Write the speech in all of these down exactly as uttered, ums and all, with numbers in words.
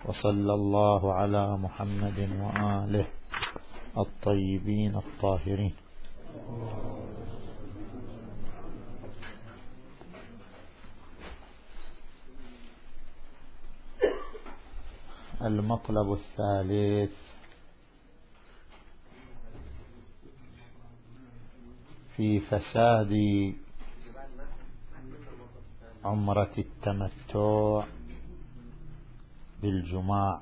وصلى الله على محمد وآله الطيبين الطاهرين. المطلب الثالث في فساد عمرة التمتع بالجماع.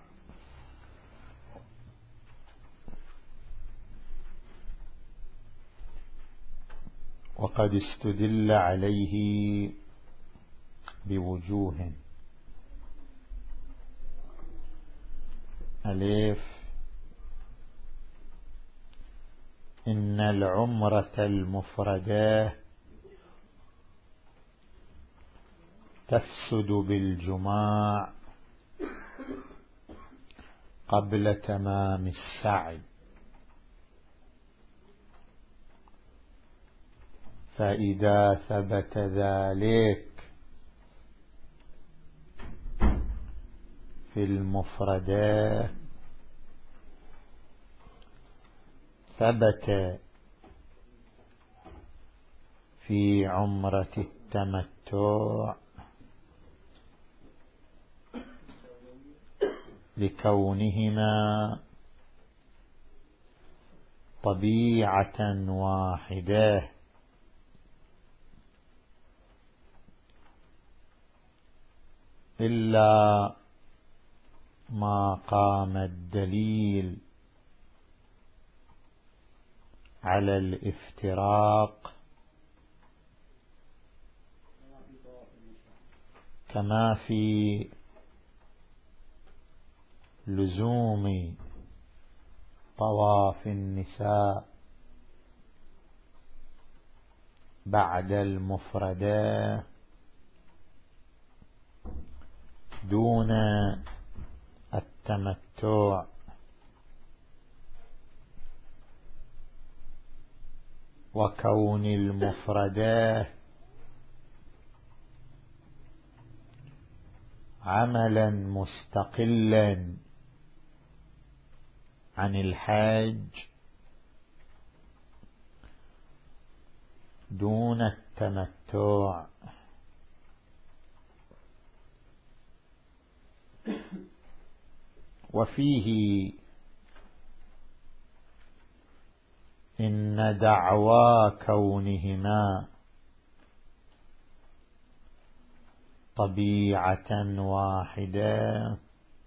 وقد استدل عليه بوجوه: ألف، إن العمرة المفردة تفسد بالجماع قبل تمام السعي، فإذا ثبت ذلك في المفردة ثبت في عمرة التمتع لكونهما طبيعة واحدة، إلا ما قام الدليل على الافتراق، كما في لزوم طواف النساء بعد المفردة دون التمتع، وكون المفردة عملا مستقلا عن الحج دون التمتع. وفيه إن دعوى كونهما طبيعة واحدة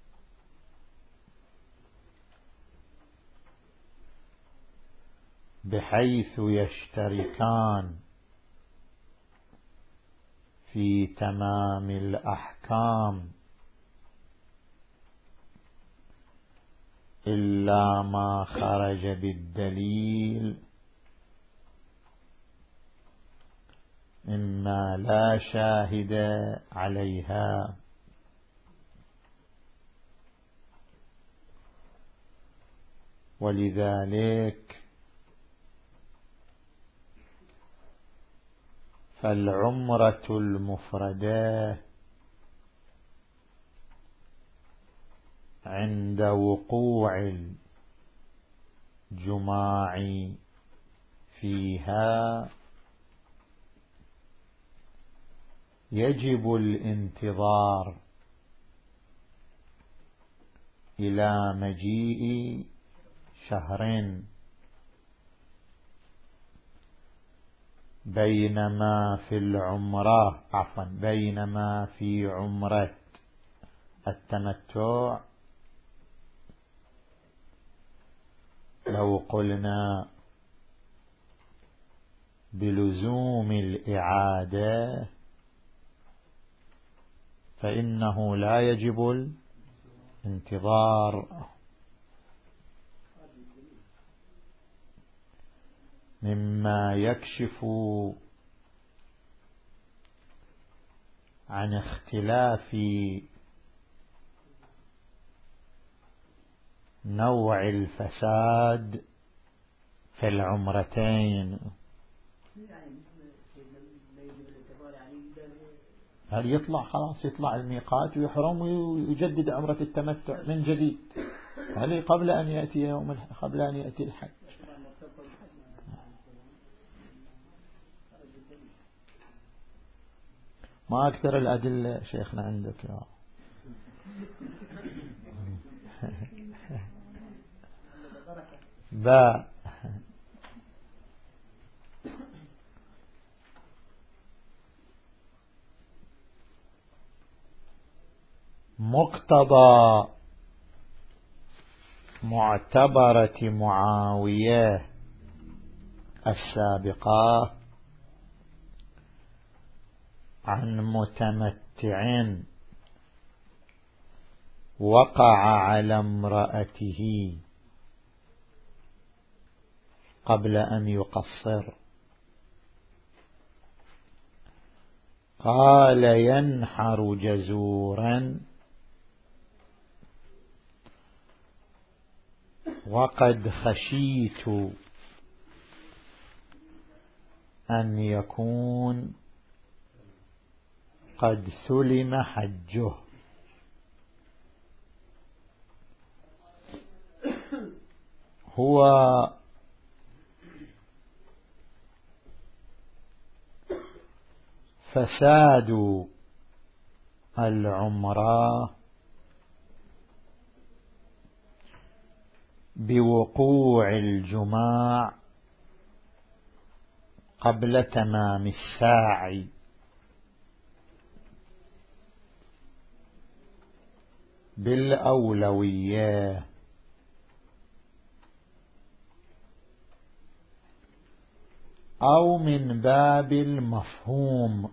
بحيث يشتركان في تمام الأحكام، إلا ما خرج بالدليل مما لا شاهد عليها. ولذلك فالعمرة المفردة عند وقوع الجماع فيها يجب الانتظار إلى مجيء شهر، بينما في العمرة عفوا بينما في عمرة التمتع لو قلنا بلزوم الإعادة فإنه لا يجب الانتظار، مما يكشف عن اختلاف نوع الفساد في العمرتين. هل يطلع خلاص يطلع الميقات ويحرم ويجدد عمرة التمتع من جديد، هل قبل أن يأتي يوم قبل أن يأتي الحج. ما أكثر الأدلة شيخنا عندك يا باء. مقتضى معتبرة معاوية السابقة عن متمتع وقع على امرأته قبل أن يقصر، قال ينحر جزورا وقد خشيت أن يكون قد سلم حجه. هو فساد العمرة بوقوع الجماع قبل تمام الساعي، بالأولوية، أو من باب المفهوم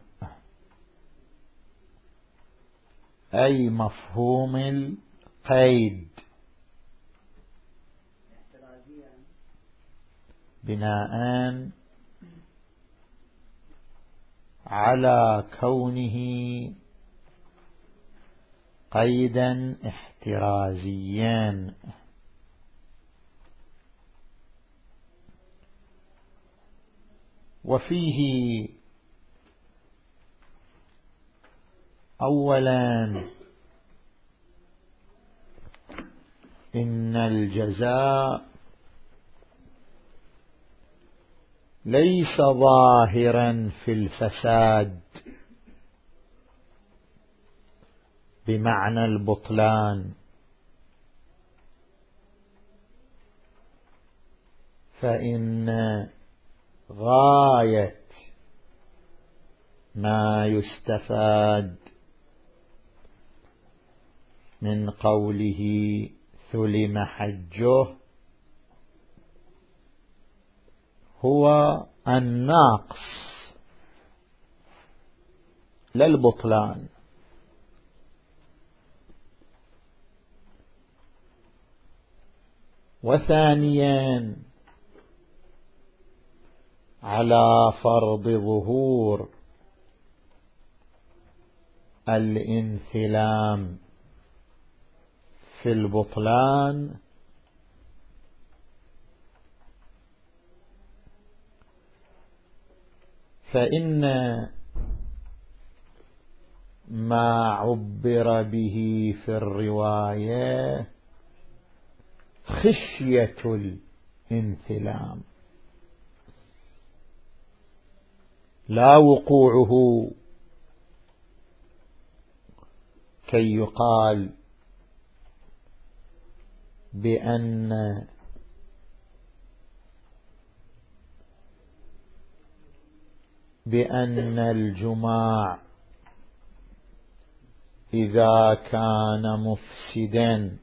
أي مفهوم القيد، بناء على كونه قيدا احترازيا. وفيه أولا إن الجزاء ليس ظاهرا في الفساد بمعنى البطلان، فإن غاية ما يستفاد من قوله سلم حجه هو الناقص لا البطلان. وثانيا على فرض ظهور الانثلام في البطلان، فإن ما عبر به في الرواية خشية الانثلام لا وقوعه، كي يقال بأن بأن الجماع إذا كان مفسدا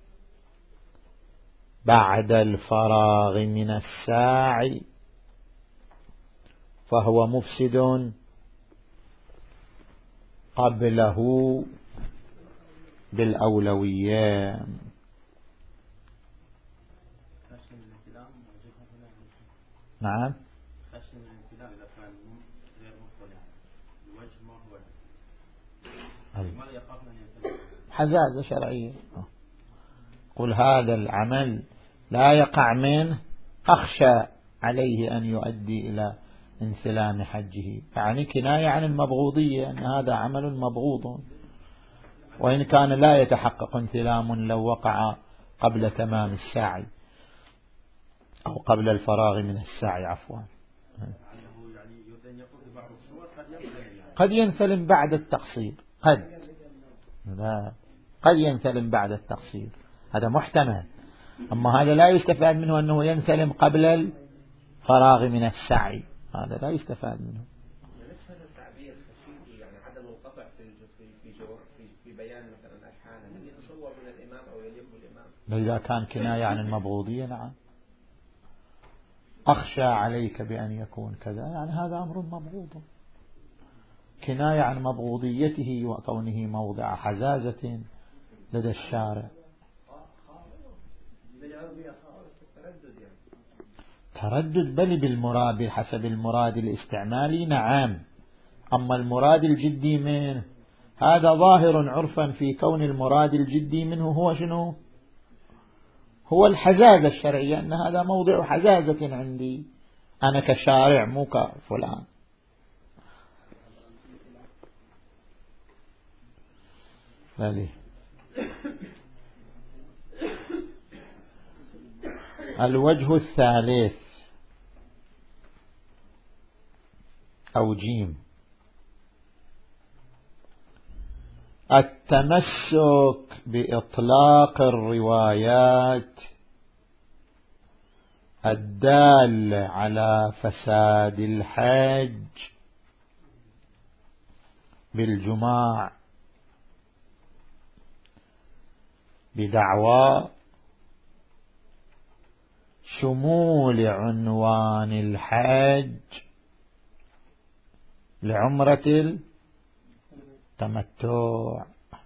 بعد الفراغ من الساعي فهو مفسد قبله بالأولوية. نعم. حزازة شرعية، قل هذا العمل لا يقع منه أخشى عليه أن يؤدي إلى انسلام حجه، يعني كناية عن المبغوضية، أن هذا عمل مبغوض، وإن كان لا يتحقق انسلام لو وقع قبل تمام السعي أو قبل الفراغ من السعي عفوا. قد ينسلم بعد التقصير، قد لا قد ينسلم بعد التقصير، هذا محتمل. أما هذا لا يستفاد منه أنه ينسلم قبل الفراغ من السعي، هذا لا يستفاد منه. هذا التعبير يعني عدم القطع في في في في بيان مثلا الحالة، هل يتصور من الإمام أو يليق بالإمام؟ إذا كان كناية عن المبغوضية نعم. أخشى عليك بأن يكون كذا، يعني هذا أمر مبغوض، كناية عن مبغوضيته وكونه موضع حزازة لدى الشارع. تردد بل بالمراد بحسب المراد الاستعمالي نعم، أما المراد الجدي منه هذا ظاهر عرفا في كون المراد الجدي منه هو شنو؟ هو الحزازة الشرعية، أن هذا موضع حزازة عندي أنا كشارع مو كفلان. بلي. الوجه الثالث أو جيم، التمسك بإطلاق الروايات الدال على فساد الحج بالجماع بدعوى شمول عنوان الحج لعمرة التمتع،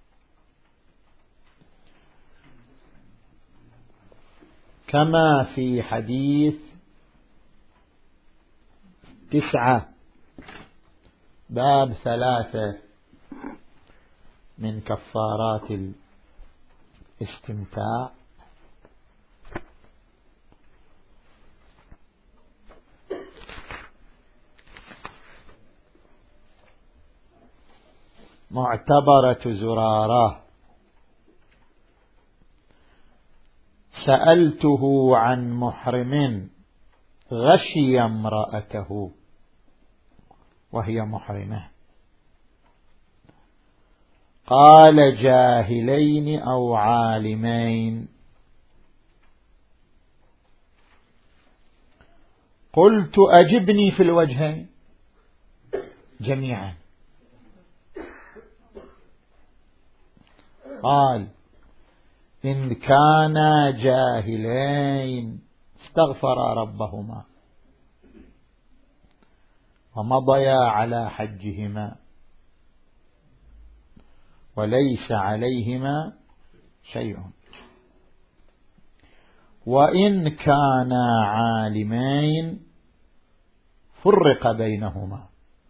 كما في حديث تسعة باب ثلاثة من كفارات الاستمتاع. معتبرة زرارة: سألته عن محرم غشي امرأته وهي محرمة، قال جاهلين أو عالمين، قلت أجبني في الوجهين جميعا. قال إن كانا جاهلين استغفرا ربهما ومضيا على حجهما وليس عليهما شيء، وإن كانا عالمين فرق بينهما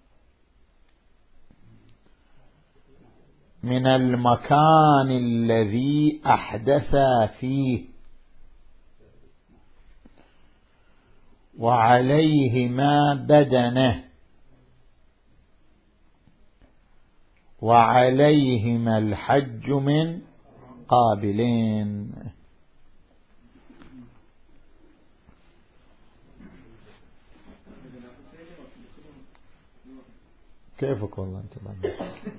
من المكان الذي أحدثا فيه وعليهما بدنه وعليهما الحج من قابلين. كيفك والله أنت بعد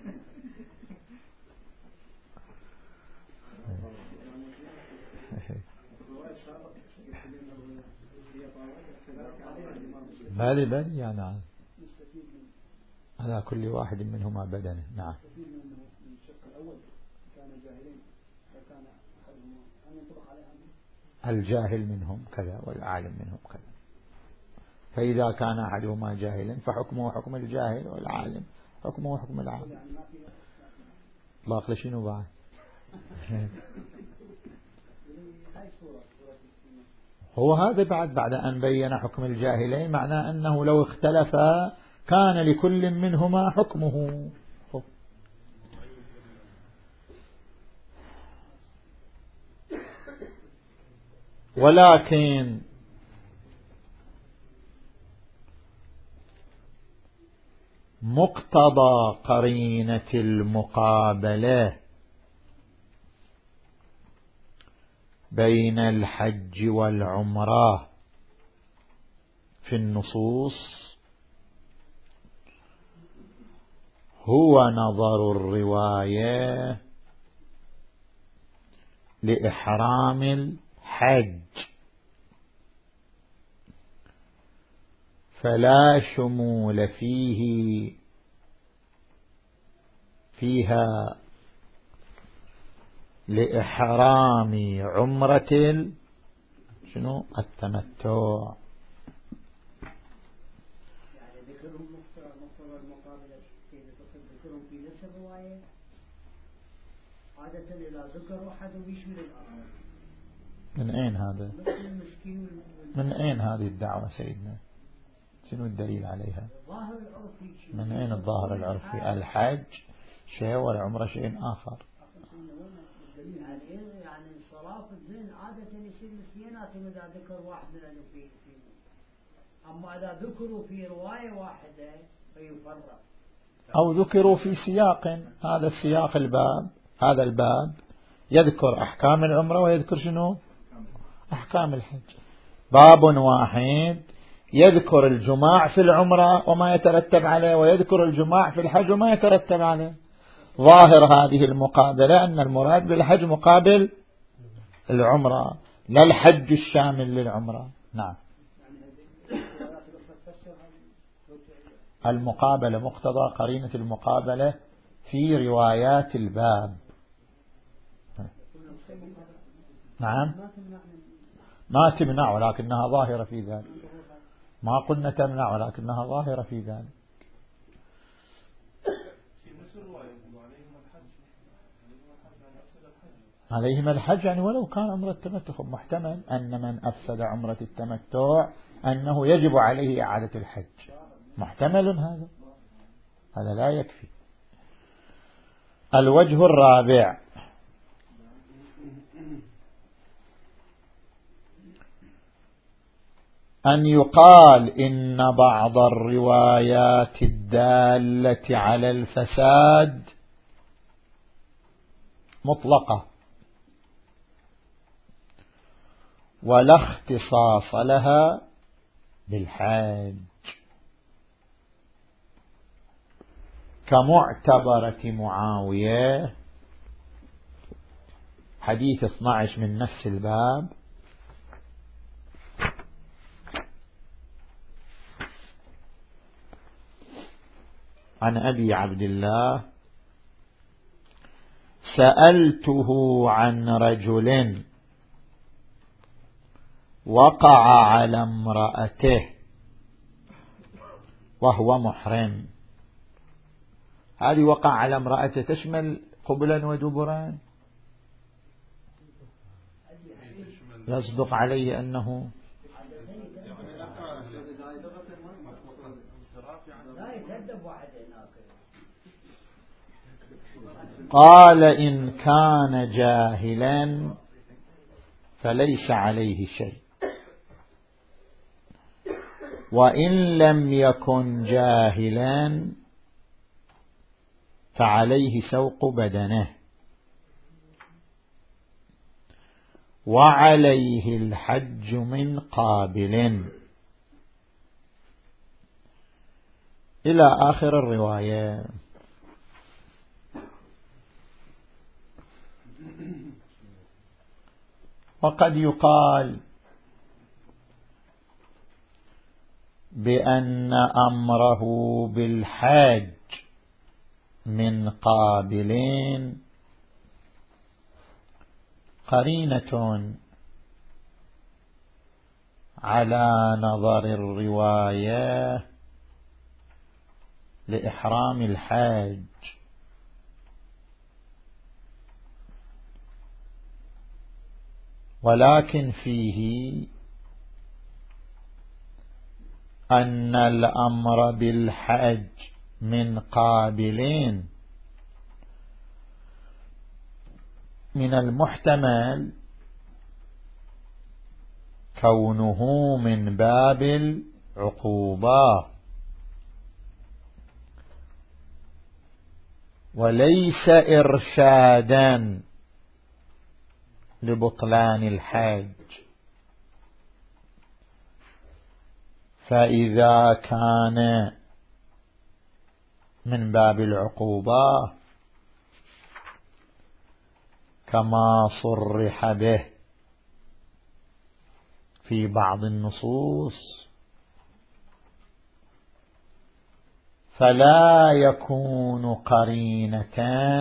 بالي بالي يعني على كل واحد منهما بدنه. نعم. الجاهل منهم كذا والعالم منهم كذا، فإذا كان أحدهما جاهلا فحكمه حكم الجاهل والعالم حكمه حكم العالم. اطلاق لشنو بعد؟ هو هذا بعد بعد أن بين حكم الجاهلين معناه أنه لو اختلفا كان لكل منهما حكمه. ولكن مقتضى قرينة المقابلة بين الحج والعمرة في النصوص هو نظر الرواية لإحرام الحج، فلا شمول فيه فيها لإحرام عمرة شنو التمتع. يعني ذكرهم مقتضى المقابلة كيف ذكرهم في نفس الرواية عادة إذا ذكروا أحد يشمل الآخر. من أين هذا؟ من أين هذه الدعوة سيدنا؟ شنو الدليل عليها؟ من أين الظاهر العرفي؟ الحج شيء والعمرة شيء آخر. يعني يعني انصراف الذهن عادة يصير نسيانات إذا ذكر واحد من في في أما إذا ذكروا في رواية واحدة فيفرق أو ذكروا في سياق، هذا السياق الباب، هذا الباب يذكر أحكام العمرة ويذكر شنو أحكام الحج. باب واحد يذكر الجماع في العمرة وما يترتب عليه، ويذكر الجماع في الحج وما يترتب عليه. ظاهر هذه المقابلة أن المراد بالحج مقابل العمرة، لا الحج الشامل للعمرة. نعم، المقابلة مقتضى قرينة المقابلة في روايات الباب. نعم، ما تمنع ولكنها ظاهرة في ذلك، ما قلنا تمنع ولكنها ظاهرة في ذلك. عليهم الحج يعني ولو كان عمرة التمتع، محتمل أن من أفسد عمرة التمتع أنه يجب عليه إعادة الحج، محتمل هذا، هذا لا يكفي. الوجه الرابع أن يقال إن بعض الروايات الدالة على الفساد مطلقة ولا اختصاص لها بالحج، كمعتبرة معاوية حديث اثني عشر من نفس الباب: عن أبي عبد الله سألته عن رجل وقع على امرأته وهو محرم. هذه وقع على امرأته تشمل قبلا ودبرا؟ يصدق عليه أنه قال إن كان جاهلا فليس عليه شيء، وإن لم يكن جاهلا فعليه سوق بدنه، وعليه الحج من قابل، إلى آخر الرواية. وقد يقال بأن أمره بالحج من قابلين قرينة على نظر الرواية لإحرام الحج، ولكن فيه أن الأمر بالحج من قابلين من المحتمل كونه من باب العقوبة، وليس إرشادا لبطلان الحج. فإذا كان من باب العقوبة كما صرح به في بعض النصوص فلا يكون قرينة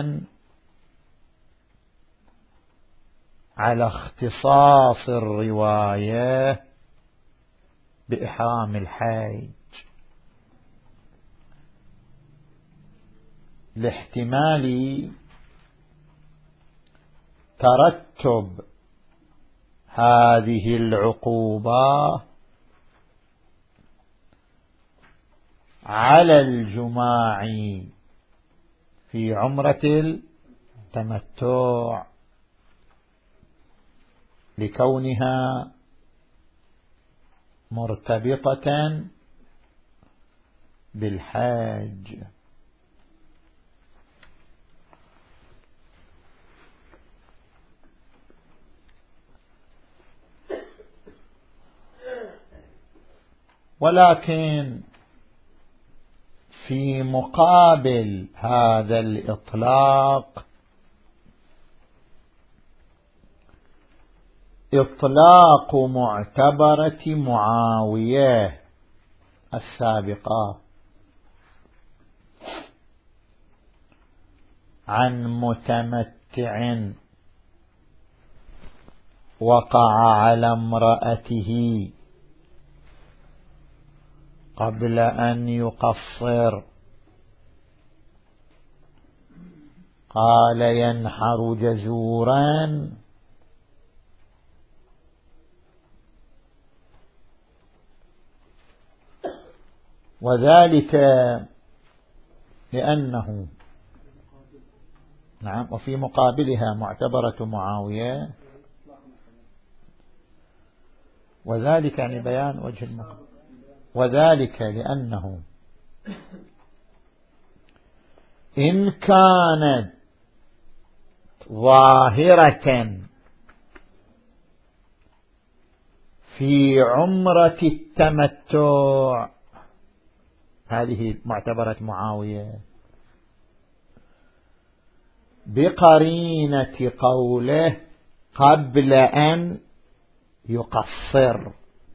على اختصاص الرواية بإحرام الحج، لاحتمال ترتب هذه العقوبة على الجماع في عمرة التمتع لكونها مرتبطة بالحاج. ولكن في مقابل هذا الإطلاق إطلاق معتبرة معاوية السابقة عن متمتع وقع على امرأته قبل أن يقصر قال ينحر جزورا، وذلك لأنه نعم وفي مقابلها معتبرة معاوية، وذلك يعني بيان وجه المقابل، وذلك لأنه إن كانت ظاهرة في عمرة التمتع هذه معتبرة معاوية بقرينة قوله قبل أن يقصر،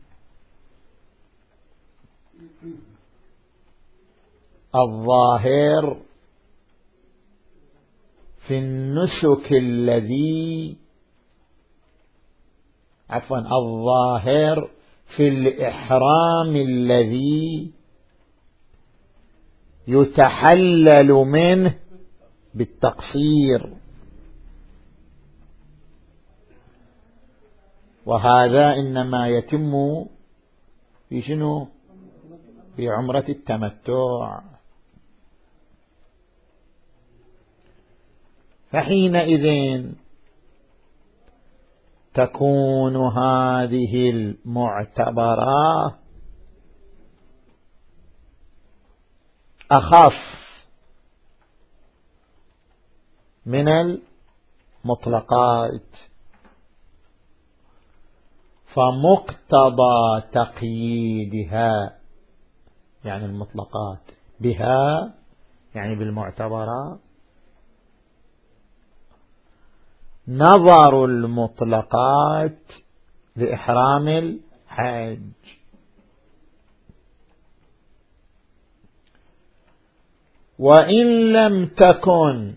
الظاهر في النسك الذي عفوا الظاهر في الإحرام الذي يتحلل منه بالتقصير، وهذا إنما يتم في شنو؟ في عمرة التمتع. فحينئذ تكون هذه المعتبرة أخف من المطلقات، فمقتضى تقييدها يعني المطلقات بها يعني بالمعتبرة نظر المطلقات لإحرام الحج، وإن لم تكن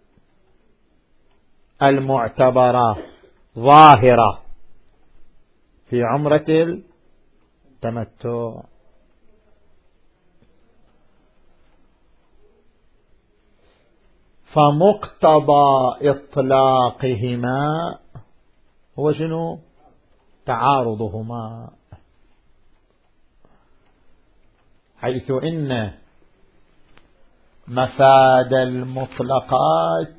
المعتبرة ظاهرة في عمرة التمتع فمقتضى إطلاقهما هو شنو؟ تعارضهما، حيث إن مفاد المطلقات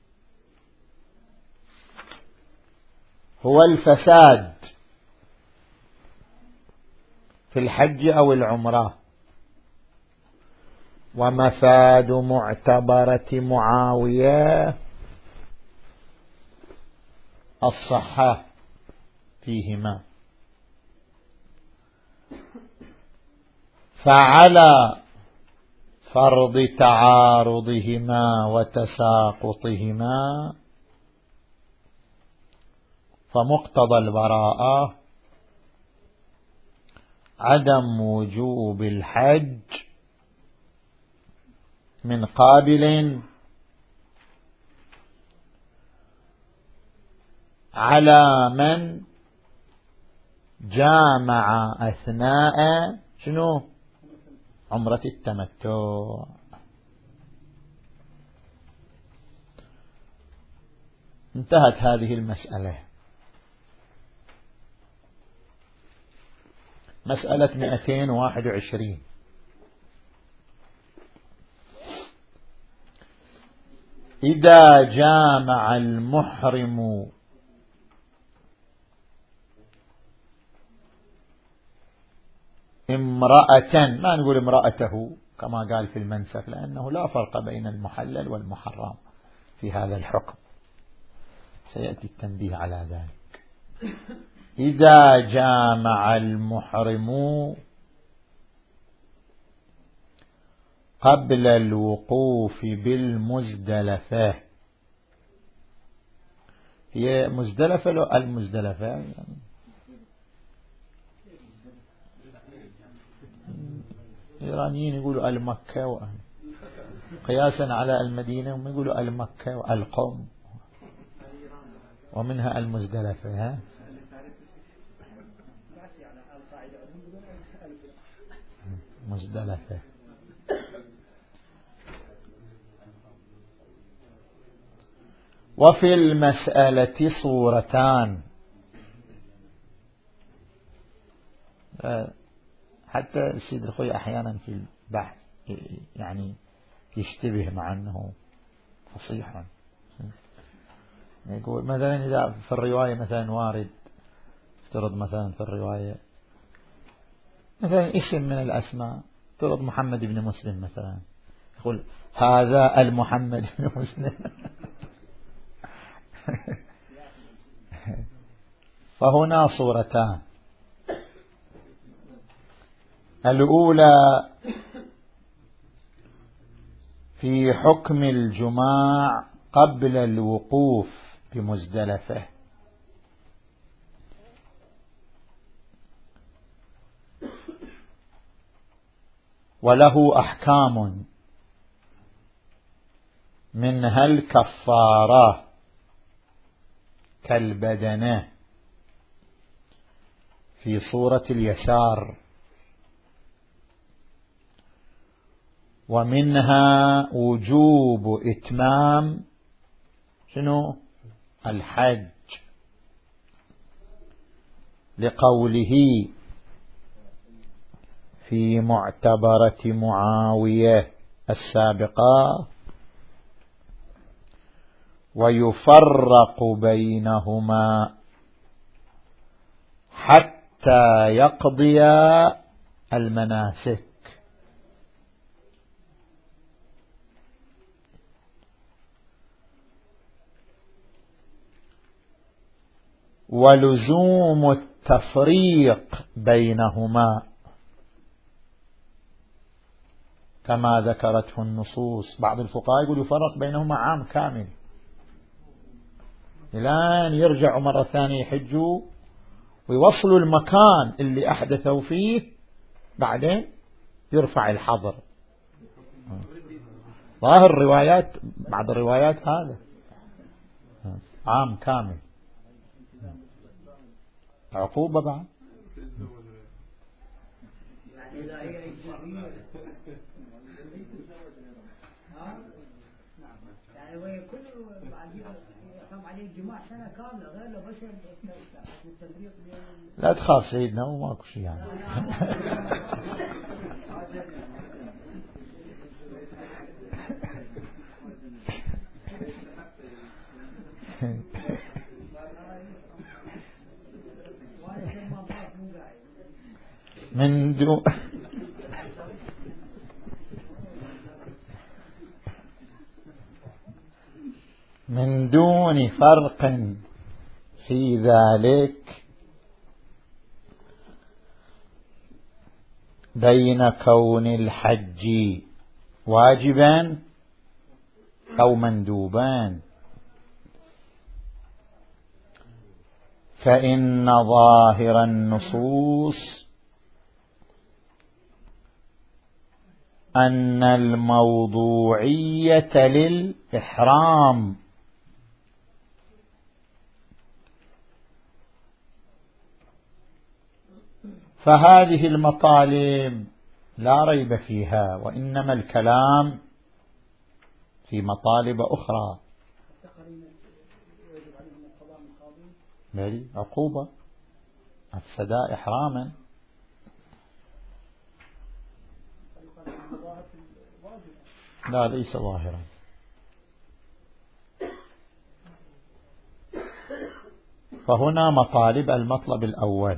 هو الفساد في الحج أو العمرة، ومفاد معتبرة معاوية الصحة فيهما. فعلى فرض تعارضهما وتساقطهما فمقتضى البراءة عدم وجوب الحج من قابل على من جامع أثناء شنو عمرة التمتع. انتهت هذه المسألة. مسألة مئتين وواحد وعشرين. إذا جامع المحرم امرأة، ما نقول امرأته كما قال في المنسك، لأنه لا فرق بين المحلل والمحرم في هذا الحكم، سيأتي التنبيه على ذلك. إذا جامع المحرم قبل الوقوف بالمزدلفة، هي مزدلفة لو المزدلفة يعني الإيرانيين يقولوا المكة قياسا على المدينة، هم يقولوا المكة والقوم، ومنها المزدلفة. ها مزدلفة. وفي المسألة صورتان، حتى السيد الخوي أحيانا في البحث يعني يشتبه مع أنه فصيحا. يقول مثلا إذا في الرواية مثلا وارد، افترض مثلا في الرواية مثلا اسم من الأسماء، افترض محمد بن مسلم مثلا، يقول هذا المحمد بن مسلم. فهنا صورتان. الأولى في حكم الجماع قبل الوقوف بمزدلفة، وله أحكام، منها الكفارة كالبدنة في صورة اليسار، ومنها وجوب إتمام شنو الحج، لقوله في معتبرة معاوية السابقة ويفرق بينهما حتى يقضي المناسك. ولزوم التفريق بينهما كما ذكرته النصوص. بعض الفقهاء يقول يفرق بينهما عام كامل، الآن يرجعوا مرة ثانية يحجوا ويوصلوا المكان اللي أحدثوا فيه، بعدين يرفع الحظر. ظاهر الروايات، بعض الروايات هذا عام كامل، عقوبة بعد. يعني ويكون يحرم عليه الجماع سنة كاملة غير لو بس التفريق. لا تخاف سيدنا وماكو شيء يعني. من دون عدم فرق في ذلك بين كون الحج واجبا أو مندوبا، فإن ظاهر النصوص أن الموضوعية للإحرام، فهذه المطالب لا ريب فيها، وإنما الكلام في مطالب أخرى. عقوبة أفسدا إحراما. لا ليس ظاهرا. فهنا مطالب المطلب الأول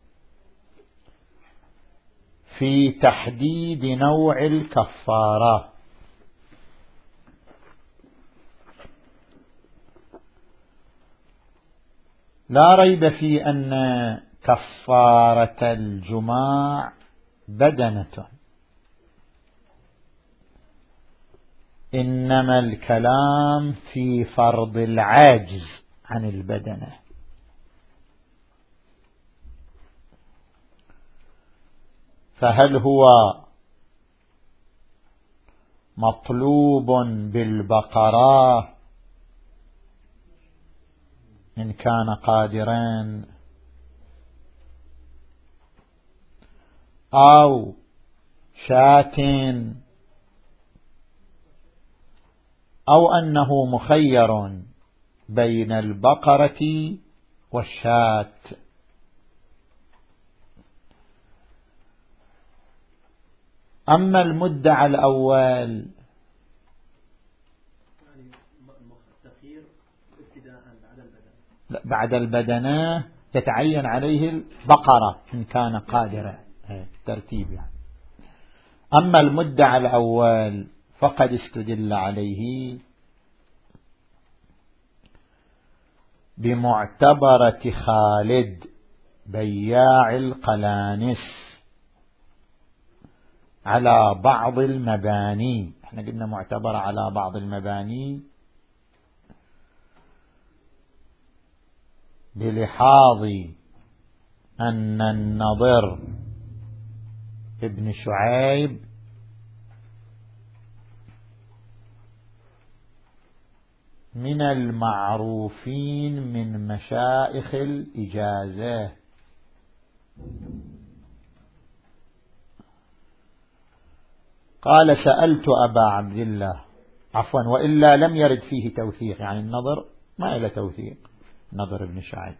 في تحديد نوع الكفارة. لا ريب في أن كفارة الجماع بدنة، إنما الكلام في فرض العاجز عن البدنة. فهل هو مطلوب بالبقرة إن كان قادرا، أو شاة، أو أنه مخير بين البقرة والشاة؟ أما المدعى الأول بعد البدنة تتعين عليه البقرة إن كان قادرا، ترتيب يعني. أما المدعى الأول فقد استدل عليه بمعتبرة خالد بياع القلانس على بعض المباني. احنا قلنا معتبرة على بعض المباني بلحاظ أن النضر ابن شعيب من المعروفين من مشائخ الإجازة، قال سألت أبا عبد الله، عفوا وإلا لم يرد فيه توثيق، يعني النظر ما إلى توثيق، نظر ابن شعيب.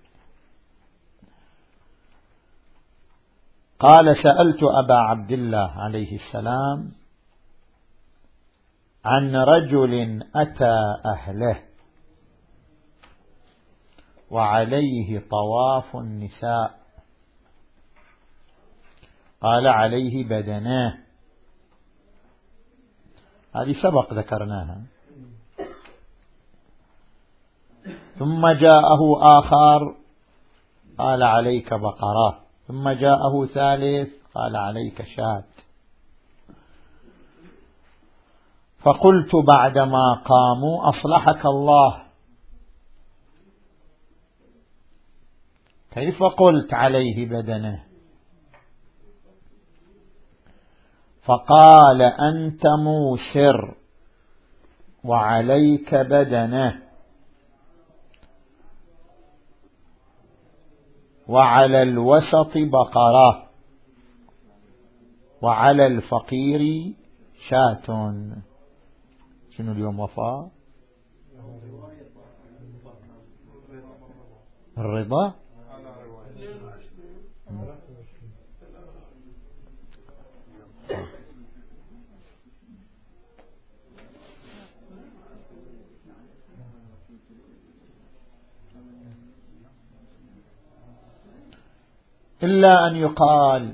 قال سألت أبا عبد الله عليه السلام عن رجل أتى أهله وعليه طواف النساء، قال عليه بدناه، هذه سبق ذكرناها. ثم جاءه آخر قال عليك بقرة، ثم جاءه ثالث قال عليك شاة. فقلت بعدما قاموا أصلحك الله، كيف قلت عليه بدنه؟ فقال أنت موسر وعليك بدنه، وعلى الوسط بقرة، وعلى الفقير شاة. شنو اليوم وفاء؟ الرضا. إلا أن يقال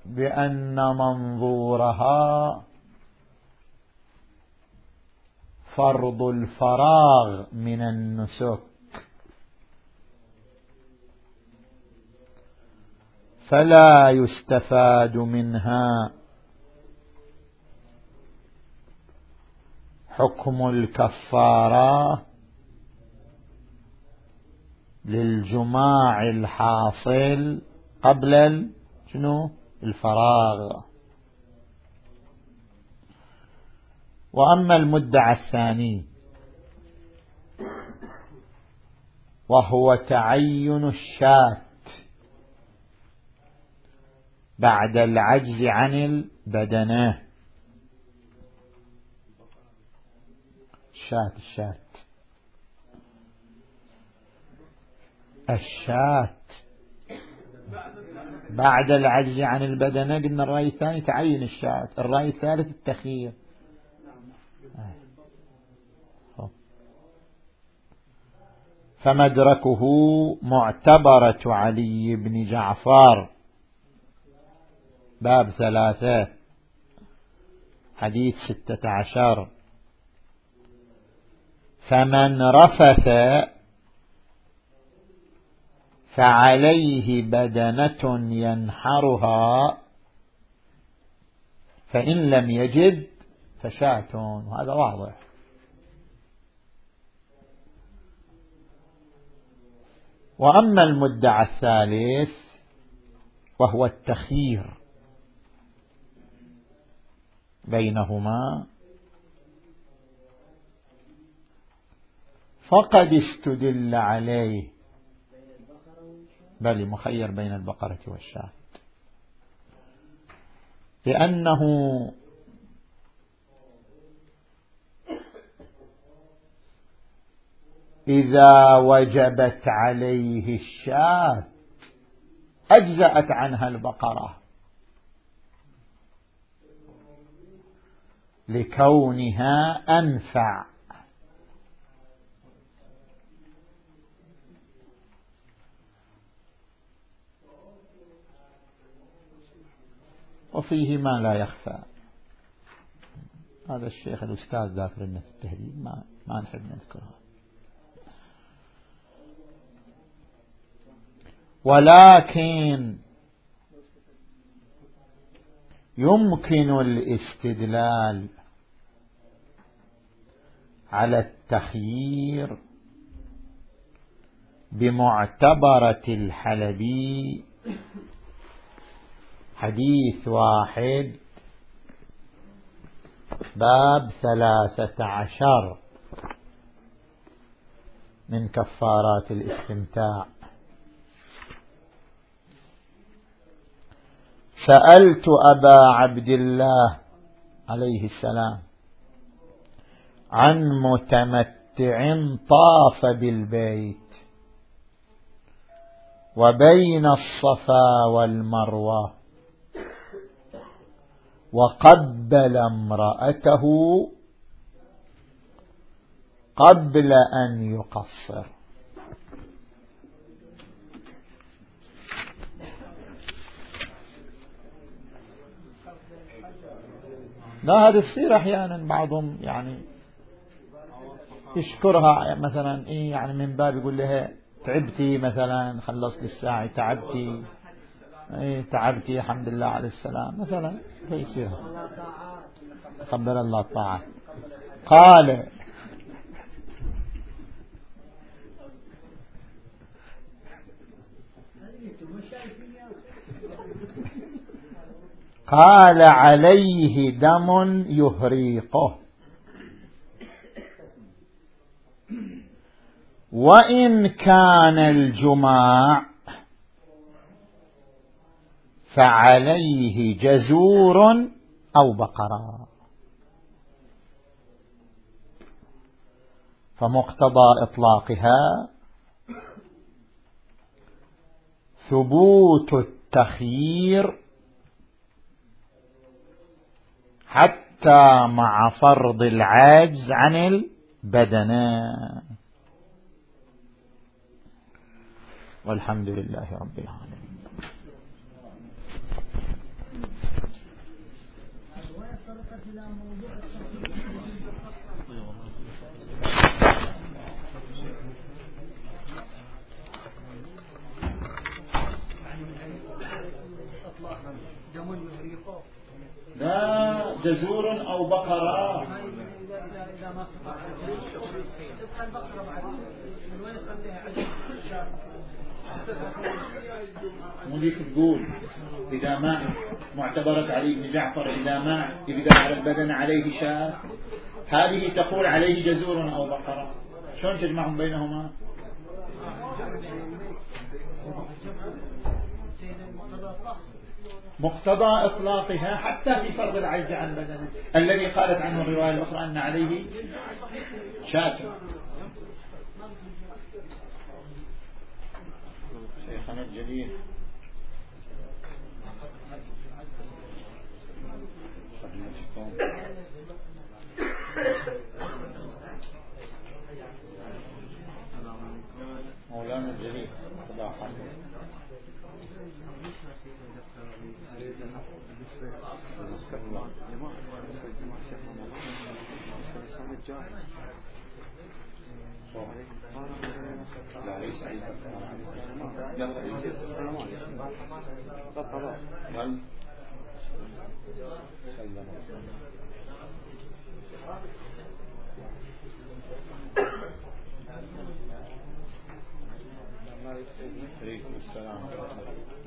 بأن منظورها فرض الفراغ من النسك، فلا يستفاد منها حكم الكفارة للجماع الحاصل قبل شنو الفراغ. وأما المدعى الثاني وهو تعين الشاة بعد العجز عن البدنة، الشاة الشاة الشاة بعد العجز عن البدنة. قلنا الرأي الثاني تعين الشاة، الرأي الثالث التخيير. فمدركه معتبرة علي بن جعفر باب ثلاثة حديث ستة عشر: فمن رفث فعليه بدنة ينحرها، فإن لم يجد فشاة. وهذا واضح. وأما المدعى الثالث وهو التخيير بينهما، فقد استدل عليه، بل مخير بين البقرة والشاة، لأنه إذا وجبت عليه الشاة أجزأت عنها البقرة، لكونها أنفع. وفيه ما لا يخفى. هذا الشيخ الأستاذ ذاكر لنا في التهذيب، ما, ما نحب نذكرها. ولكن يمكن الاستدلال على التخيير بمعتبرة الحلبي حديث واحد باب ثلاثة عشر من كفارات الاستمتاع: سألت أبا عبد الله عليه السلام عن متمتع طاف بالبيت وبين الصفا والمروة وقبل امرأته قبل أن يقصر. لا، هذا يصير أحيانا بعضهم يعني يشكرها مثلا إيه، يعني من باب يقول لها تعبتي مثلا، خلصت الساعة، تعبتي إيه تعبتي الحمد لله على السلام مثلا، فيصير قبل الله الطاعة. قال قال عليه دم يهريقه، وإن كان الجماع فعليه جزور أو بقرة. فمقتضى إطلاقها ثبوت التخيير حتى مع فرض العجز عن البدنة. والحمد لله رب العالمين. جزور أو بقرة. إذا ما استطاع تبقى البقرة بعد من وين خليها عجل الشاف مو ذيك تقول إذا ما معتبرة علي بن جعفر إذا ما يقدر على البدن عليه شاة، هذه تقول عليه جزور أو بقرة. شلون تجمعهم بينهما؟ مقتضى إطلاقها حتى في فرض العجز عن بدنه الذي قالت عنه الرواية الأخرى أن عليه شاة. شيخنا الجليل مولانا الجليل صباحا لا ليس أي عليكم السلام.